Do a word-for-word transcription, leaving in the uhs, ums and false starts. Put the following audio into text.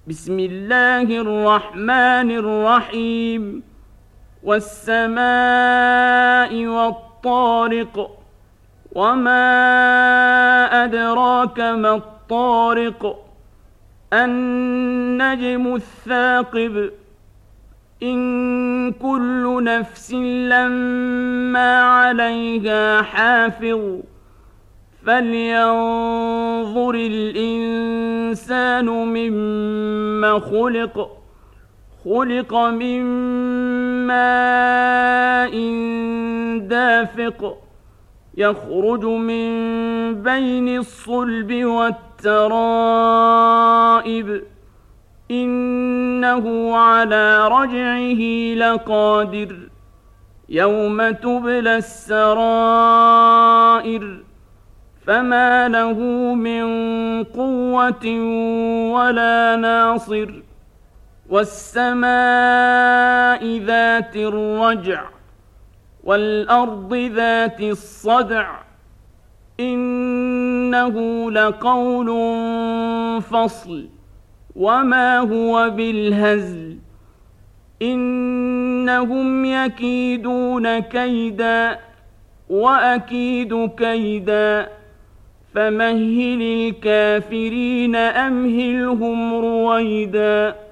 بسم الله الرحمن الرحيم والسماء والطارق وما أدراك ما الطارق النجم الثاقب إن كل نفس لما عليها حافظ فلينظر الإنسان مما خلق خلق من ماء دافق يخرج من بين الصلب والترائب إنه على رجعه لقادر يوم تبلى السرائر فما له من قوة ولا ناصر والسماء ذات الرجع والأرض ذات الصدع إنه لقول فصل وما هو بالهزل إنهم يكيدون كيدا وأكيد كيدا فمهل الكافرين أمهلهم رويدا